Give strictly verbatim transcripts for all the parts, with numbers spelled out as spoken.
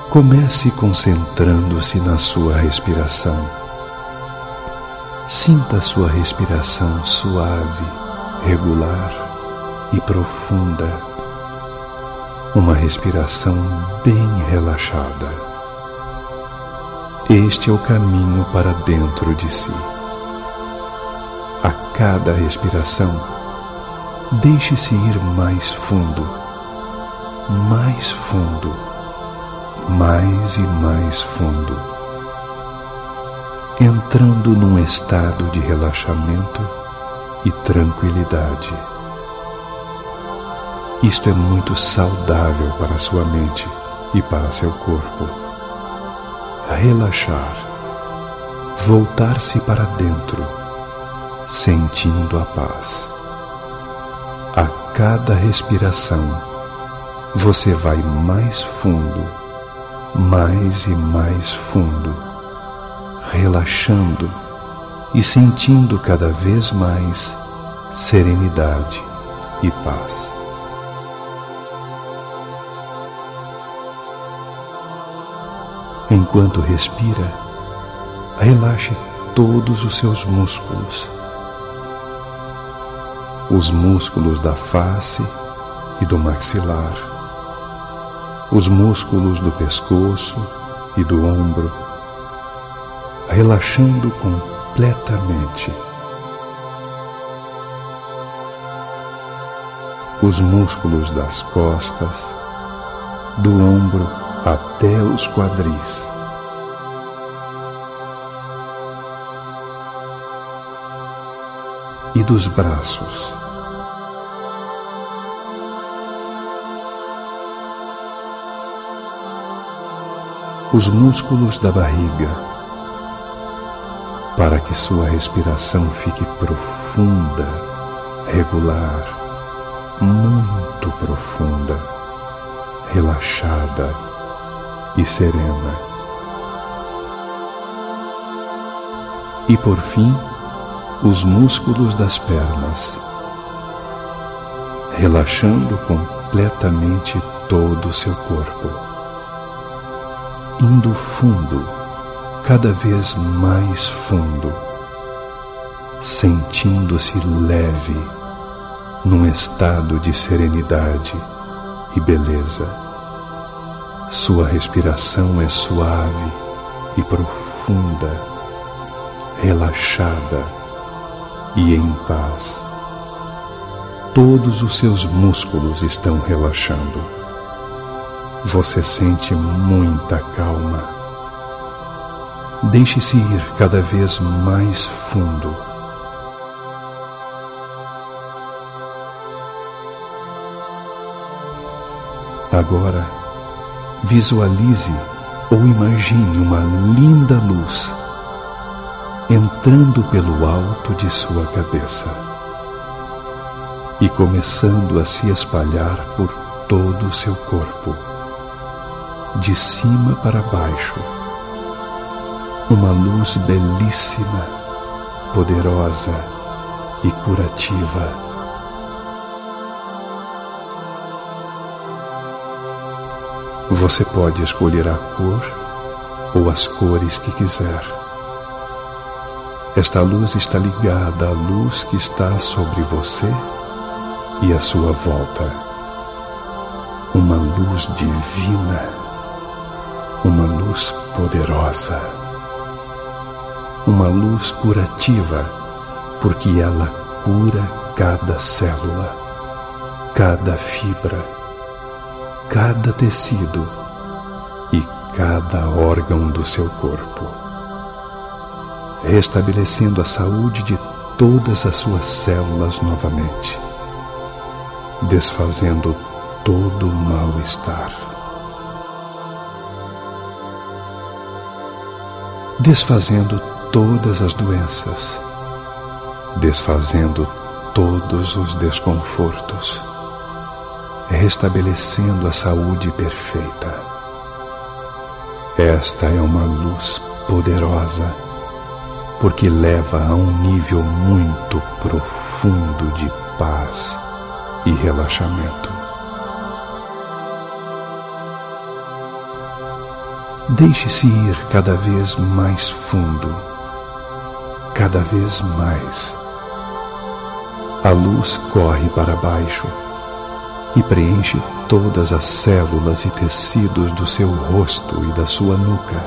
Comece concentrando-se na sua respiração. Sinta a sua respiração suave, regular e profunda. Uma respiração bem relaxada. Este é o caminho para dentro de si. A cada respiração, deixe-se ir mais fundo, mais fundo, mais e mais fundo, entrando num estado de relaxamento e tranquilidade. Isto é muito saudável para a sua mente e para seu corpo. Relaxar, voltar-se para dentro, sentindo a paz. A cada respiração, você vai mais fundo, mais e mais fundo, relaxando e sentindo cada vez mais serenidade e paz. Enquanto respira, relaxe todos os seus músculos. Os músculos da face e do maxilar, os músculos do pescoço e do ombro, relaxando completamente. Os músculos das costas, do ombro até os quadris. E dos braços. Os músculos da barriga, para que sua respiração fique profunda, regular, muito profunda, relaxada e serena. E por fim, os músculos das pernas, relaxando completamente todo o seu corpo, indo fundo, cada vez mais fundo, sentindo-se leve, num estado de serenidade e beleza. Sua respiração é suave e profunda, relaxada e em paz. Todos os seus músculos estão relaxando. Você sente muita calma. Deixe-se ir cada vez mais fundo. Agora, visualize ou imagine uma linda luz entrando pelo alto de sua cabeça e começando a se espalhar por todo o seu corpo, de cima para baixo. Uma luz belíssima, poderosa e curativa. Você pode escolher a cor ou as cores que quiser. Esta luz está ligada à luz que está sobre você e à sua volta. Uma luz divina, uma luz poderosa, uma luz curativa, porque ela cura cada célula, cada fibra, cada tecido e cada órgão do seu corpo, restabelecendo a saúde de todas as suas células novamente, desfazendo todo o mal-estar, desfazendo todas as doenças, desfazendo todos os desconfortos, restabelecendo a saúde perfeita. Esta é uma luz poderosa, porque leva a um nível muito profundo de paz e relaxamento. Deixe-se ir cada vez mais fundo, cada vez mais. A luz corre para baixo e preenche todas as células e tecidos do seu rosto e da sua nuca.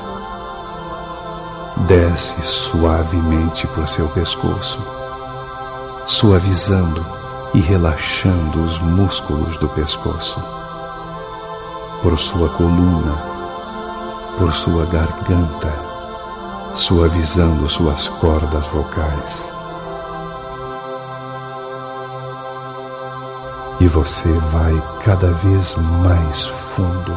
Desce suavemente por seu pescoço, suavizando e relaxando os músculos do pescoço, por sua coluna, por sua garganta, suavizando suas cordas vocais. E você vai cada vez mais fundo.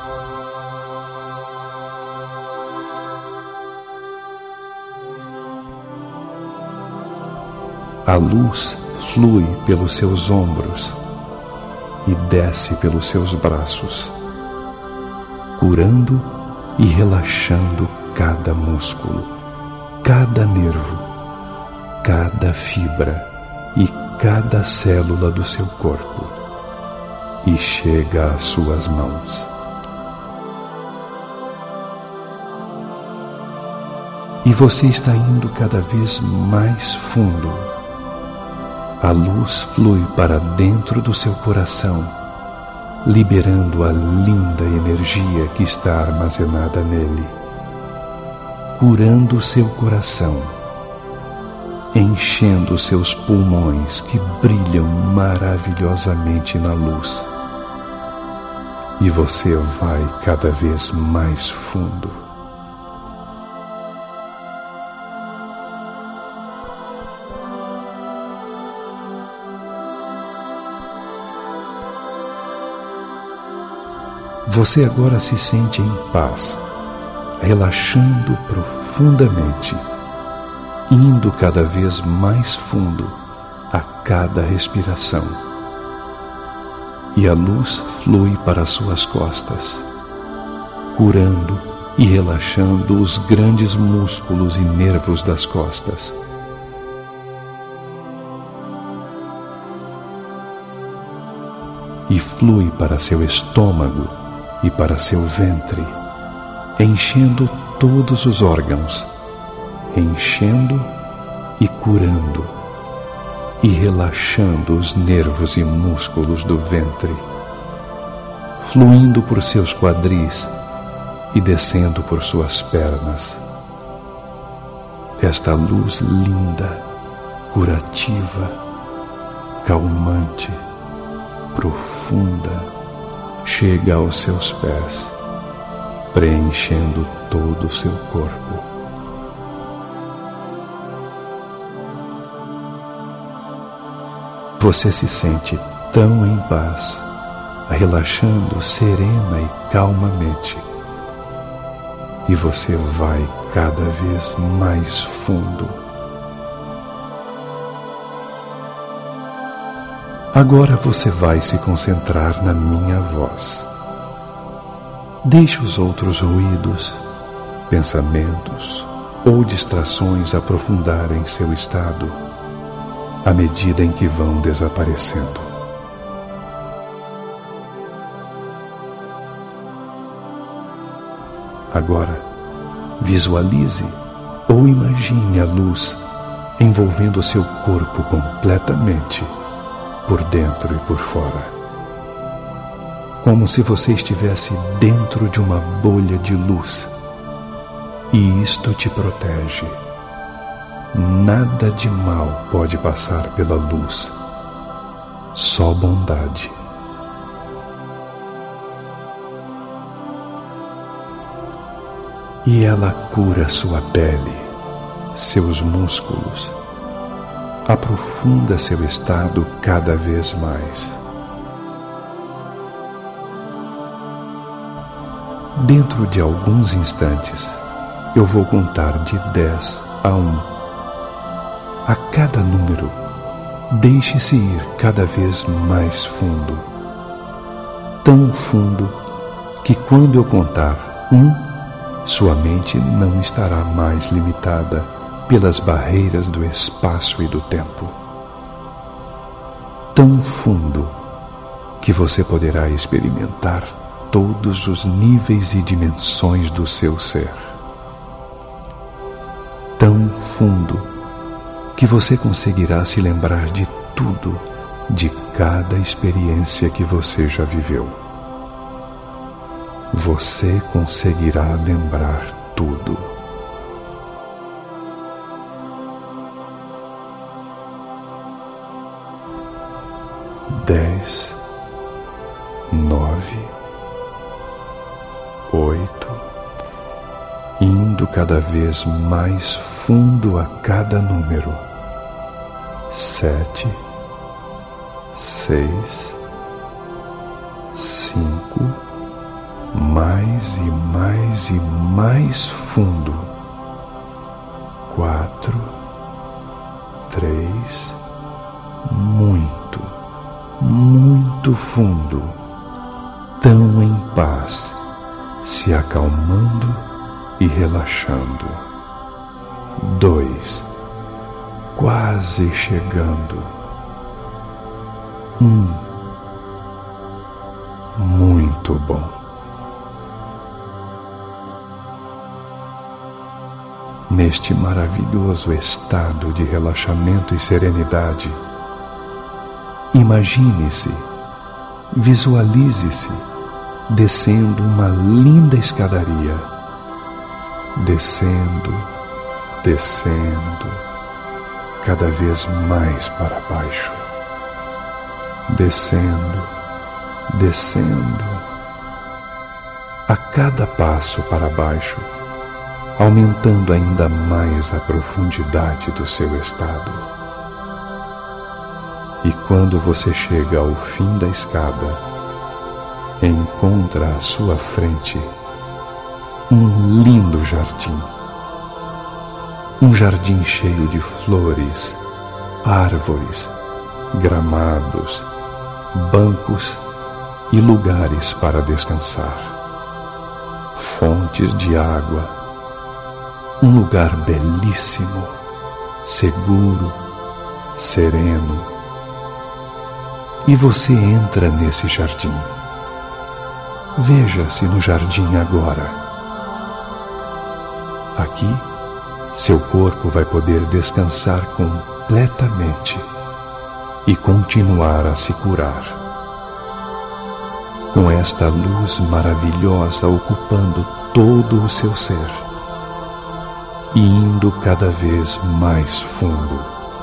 A luz flui pelos seus ombros e desce pelos seus braços, curando e relaxando cada músculo, cada nervo, cada fibra e cada célula do seu corpo, e chega às suas mãos. E você está indo cada vez mais fundo. A luz flui para dentro do seu coração, liberando a linda energia que está armazenada nele, curando seu coração, enchendo seus pulmões que brilham maravilhosamente na luz. E você vai cada vez mais fundo. Você agora se sente em paz, relaxando profundamente, indo cada vez mais fundo a cada respiração. E a luz flui para suas costas, curando e relaxando os grandes músculos e nervos das costas. E flui para seu estômago e para seu ventre, enchendo todos os órgãos, enchendo e curando, e relaxando os nervos e músculos do ventre, fluindo por seus quadris e descendo por suas pernas. Esta luz linda, curativa, calmante, profunda, chega aos seus pés, preenchendo todo o seu corpo. Você se sente tão em paz, relaxando serena e calmamente. E você vai cada vez mais fundo. Agora você vai se concentrar na minha voz. Deixe os outros ruídos, pensamentos ou distrações aprofundarem seu estado, à medida em que vão desaparecendo. Agora, visualize ou imagine a luz envolvendo seu corpo completamente, por dentro e por fora, como se você estivesse dentro de uma bolha de luz, e isto te protege. Nada de mal pode passar pela luz, só bondade. E ela cura sua pele, seus músculos, aprofunda seu estado cada vez mais. Dentro de alguns instantes, eu vou contar de dez a um. A cada número, deixe-se ir cada vez mais fundo. Tão fundo que quando eu contar um, sua mente não estará mais limitada pelas barreiras do espaço e do tempo. Tão fundo que você poderá experimentar todos os níveis e dimensões do seu ser. Tão fundo que você conseguirá se lembrar de tudo, de cada experiência que você já viveu. Você conseguirá lembrar tudo. Dez, nove, oito, indo cada vez mais fundo a cada número. Sete, seis, cinco, mais e mais e mais fundo. Quatro, três, muito, muito fundo, tão em paz, se acalmando e relaxando. Dois, quase chegando. Um, muito bom. Neste maravilhoso estado de relaxamento e serenidade, imagine-se, visualize-se descendo uma linda escadaria, descendo, descendo, cada vez mais para baixo, descendo, descendo. A cada passo para baixo, aumentando ainda mais a profundidade do seu estado. E quando você chega ao fim da escada, encontra à sua frente um lindo jardim. Um jardim cheio de flores, árvores, gramados, bancos e lugares para descansar. Fontes de água. Um lugar belíssimo, seguro, sereno. E você entra nesse jardim. Veja-se no jardim agora. Aqui, seu corpo vai poder descansar completamente e continuar a se curar. Com esta luz maravilhosa ocupando todo o seu ser e indo cada vez mais fundo.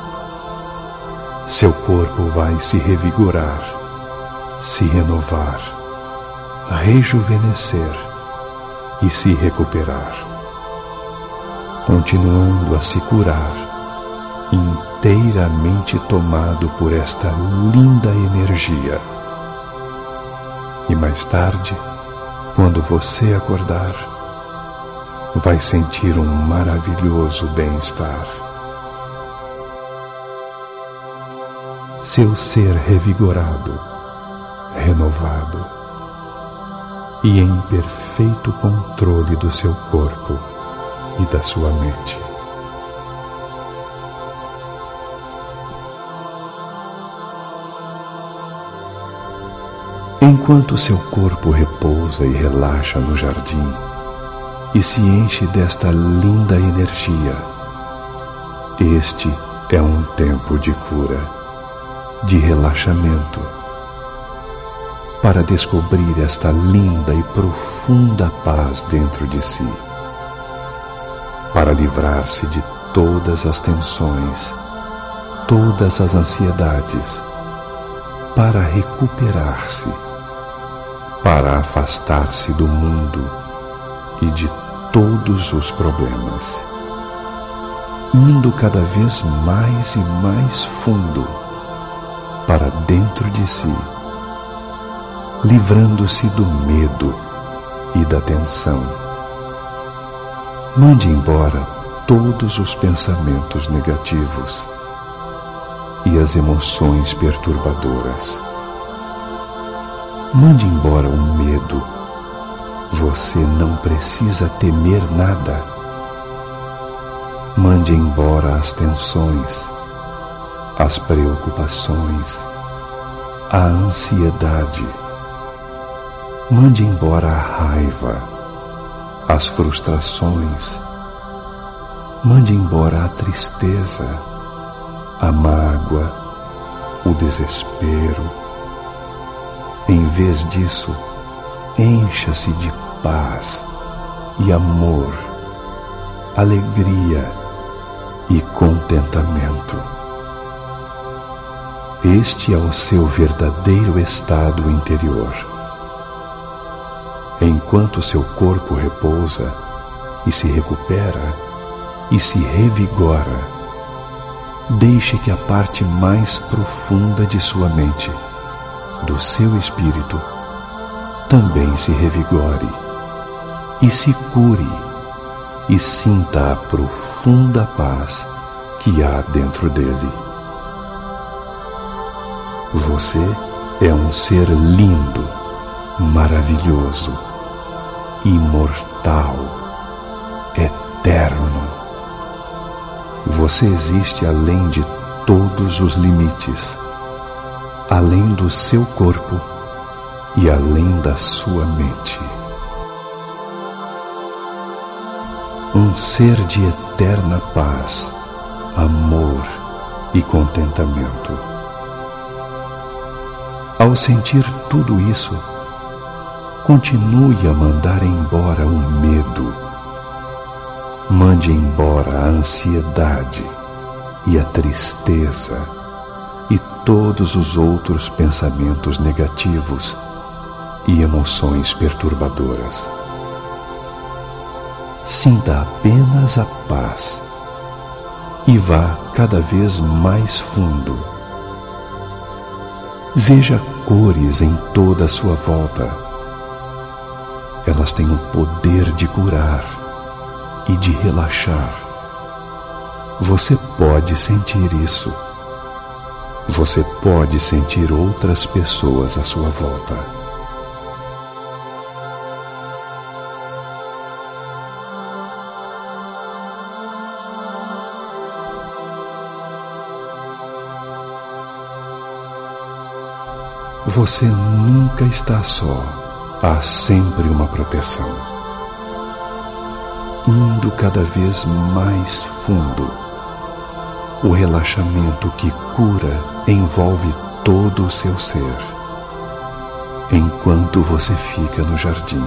Seu corpo vai se revigorar, se renovar, rejuvenescer e se recuperar, continuando a se curar, inteiramente tomado por esta linda energia. E mais tarde, quando você acordar, vai sentir um maravilhoso bem-estar. Seu ser revigorado, renovado e em perfeito controle do seu corpo e da sua mente. Enquanto seu corpo repousa e relaxa no jardim e se enche desta linda energia, este é um tempo de cura, de relaxamento, para descobrir esta linda e profunda paz dentro de si, para livrar-se de todas as tensões, todas as ansiedades, para recuperar-se, para afastar-se do mundo e de todos os problemas, indo cada vez mais e mais fundo para dentro de si, livrando-se do medo e da tensão. Mande embora todos os pensamentos negativos e as emoções perturbadoras. Mande embora o medo. Você não precisa temer nada. Mande embora as tensões, as preocupações, a ansiedade. Mande embora a raiva, as frustrações. Mande embora a tristeza, a mágoa, o desespero. Em vez disso, encha-se de paz e amor, alegria e contentamento. Este é o seu verdadeiro estado interior. Enquanto seu corpo repousa e se recupera e se revigora, deixe que a parte mais profunda de sua mente, do seu espírito, também se revigore e se cure e sinta a profunda paz que há dentro dele. Você é um ser lindo, maravilhoso, imortal, eterno. Você existe além de todos os limites, além do seu corpo e além da sua mente. Um ser de eterna paz, amor e contentamento. Ao sentir tudo isso, continue a mandar embora o medo. Mande embora a ansiedade e a tristeza e todos os outros pensamentos negativos e emoções perturbadoras. Sinta apenas a paz e vá cada vez mais fundo. Veja cores em toda a sua volta. Elas têm o poder de curar e de relaxar. Você pode sentir isso. Você pode sentir outras pessoas à sua volta. Você nunca está só. Há sempre uma proteção. Indo cada vez mais fundo, o relaxamento que cura envolve todo o seu ser, enquanto você fica no jardim.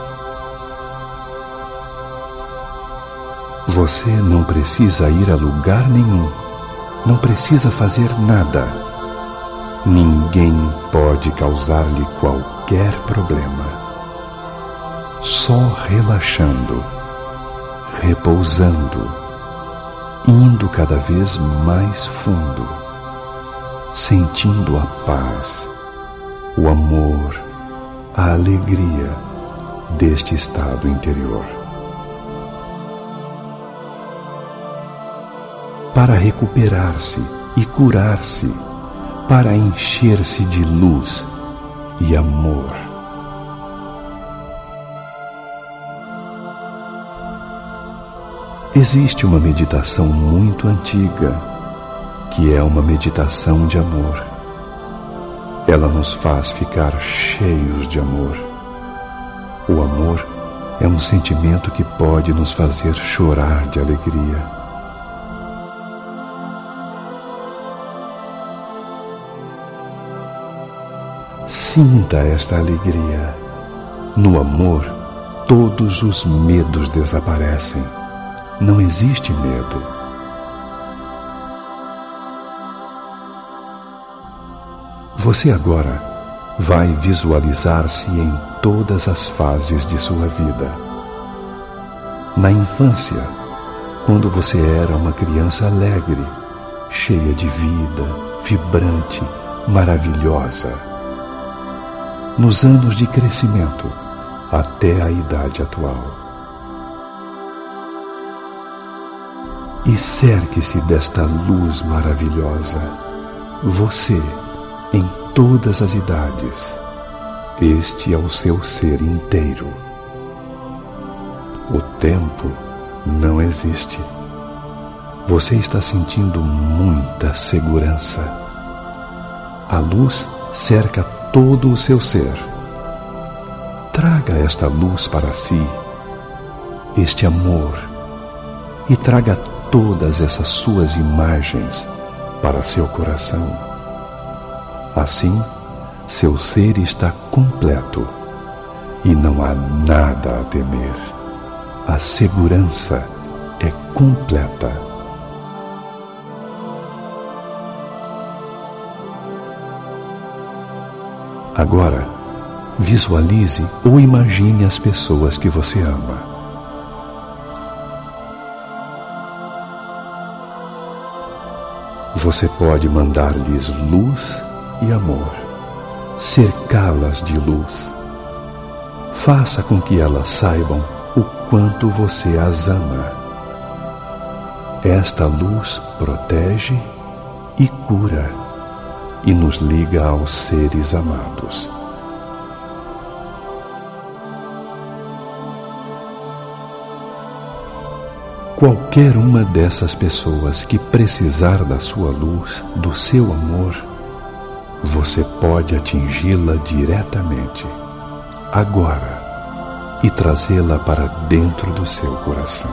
Você não precisa ir a lugar nenhum, não precisa fazer nada. Ninguém pode causar-lhe qualquer problema. Só relaxando, repousando, indo cada vez mais fundo, sentindo a paz, o amor, a alegria deste estado interior. Para recuperar-se e curar-se, para encher-se de luz e amor. Existe uma meditação muito antiga, que é uma meditação de amor. Ela nos faz ficar cheios de amor. O amor é um sentimento que pode nos fazer chorar de alegria. Sinta esta alegria. No amor, todos os medos desaparecem. Não existe medo. Você agora vai visualizar-se em todas as fases de sua vida. Na infância, quando você era uma criança alegre, cheia de vida, vibrante, maravilhosa. Nos anos de crescimento, até a idade atual. E cerque-se desta luz maravilhosa, você, em todas as idades. Este é o seu ser inteiro. O tempo não existe. Você está sentindo muita segurança. A luz cerca todo o seu ser. traga esta luz para si, este amor, e traga todas essas suas imagens para seu coração. Assim, seu ser está completo e não há nada a temer. A segurança é completa. Agora, visualize ou imagine as pessoas que você ama. Você pode mandar-lhes luz e amor, cercá-las de luz. Faça com que elas saibam o quanto você as ama. Esta luz protege e cura e nos liga aos seres amados. Qualquer uma dessas pessoas que precisar da sua luz, do seu amor, você pode atingi-la diretamente, agora, e trazê-la para dentro do seu coração.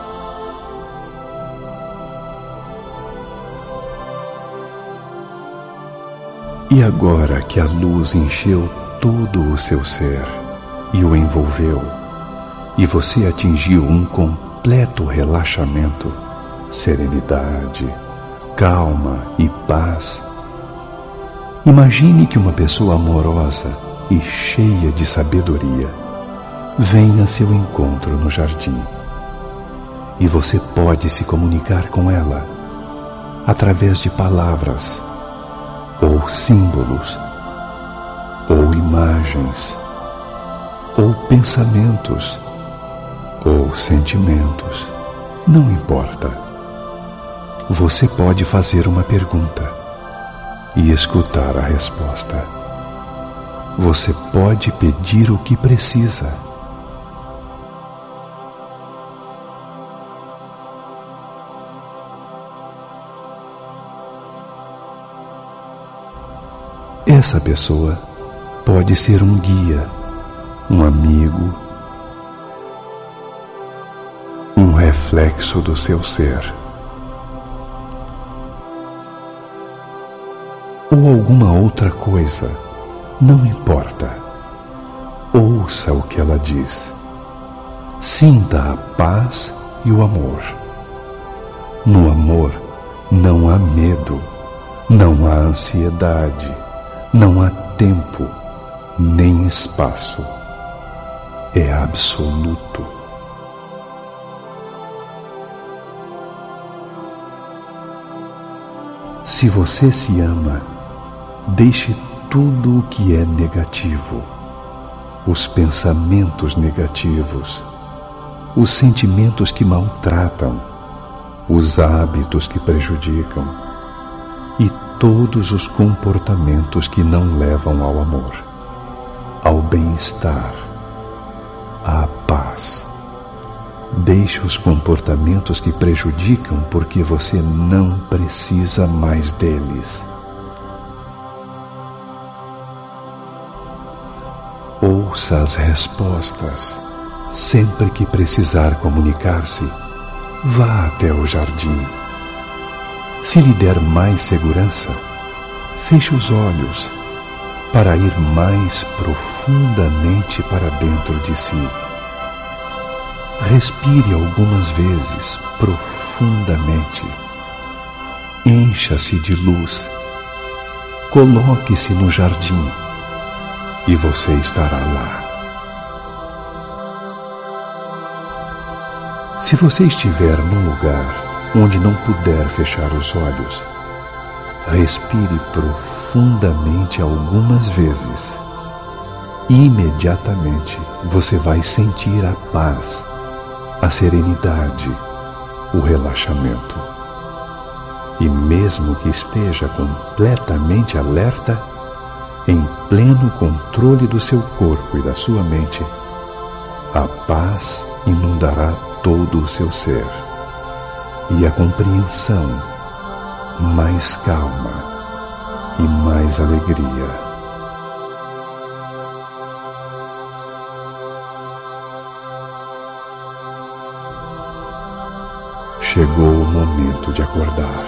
E agora que a luz encheu todo o seu ser e o envolveu, e você atingiu um completo relaxamento, serenidade, calma e paz, imagine que uma pessoa amorosa e cheia de sabedoria vem a seu encontro no jardim. E você pode se comunicar com ela através de palavras, ou símbolos, ou imagens, ou pensamentos, ou sentimentos, não importa. Você pode fazer uma pergunta e escutar a resposta. Você pode pedir o que precisa. Essa pessoa pode ser um guia, um amigo, um reflexo do seu ser, ou alguma outra coisa, não importa. Ouça o que ela diz. Sinta a paz e o amor. No amor não há medo, não há ansiedade, não há tempo, nem espaço. É absoluto. Se você se ama, deixe tudo o que é negativo, os pensamentos negativos, os sentimentos que maltratam, os hábitos que prejudicam e todos os comportamentos que não levam ao amor, ao bem-estar, à paz. Deixe os comportamentos que prejudicam porque você não precisa mais deles. Ouça as respostas. Sempre que precisar comunicar-se, vá até o jardim. Se lhe der mais segurança, feche os olhos para ir mais profundamente para dentro de si. Respire algumas vezes profundamente. Encha-se de luz. Coloque-se no jardim e você estará lá. Se você estiver num lugar onde não puder fechar os olhos, respire profundamente algumas vezes. Imediatamente você vai sentir a paz, a serenidade, o relaxamento. E mesmo que esteja completamente alerta, em pleno controle do seu corpo e da sua mente, a paz inundará todo o seu ser. E a compreensão, mais calma e mais alegria. chegou o momento de acordar.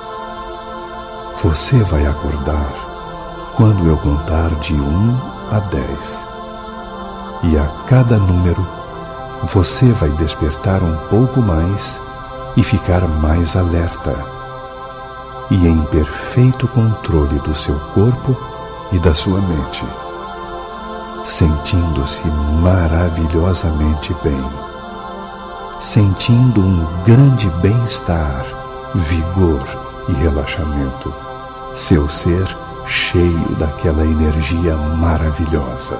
Você vai acordar quando eu contar de um a dez. E a cada número, você vai despertar um pouco mais e ficar mais alerta, e em perfeito controle do seu corpo e da sua mente, sentindo-se maravilhosamente bem, sentindo um grande bem-estar, vigor e relaxamento, seu ser cheio daquela energia maravilhosa.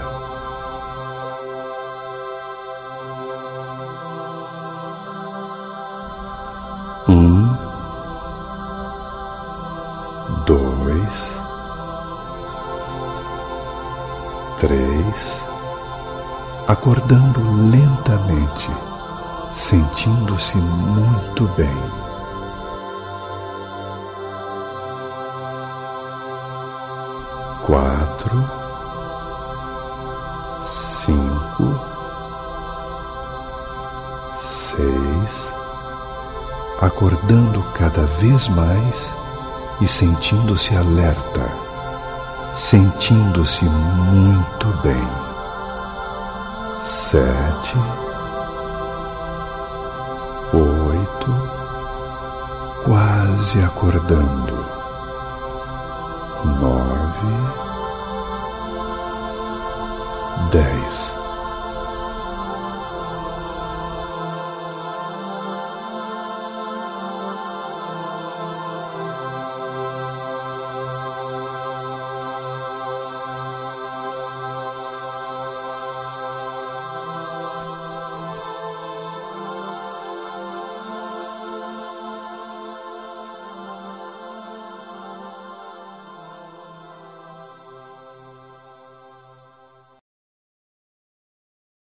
Um, dois, três, acordando lentamente, sentindo-se muito bem. Quatro, cinco, seis, acordando cada vez mais e sentindo-se alerta, sentindo-se muito bem. Sete, oito, quase acordando. Nove, dez.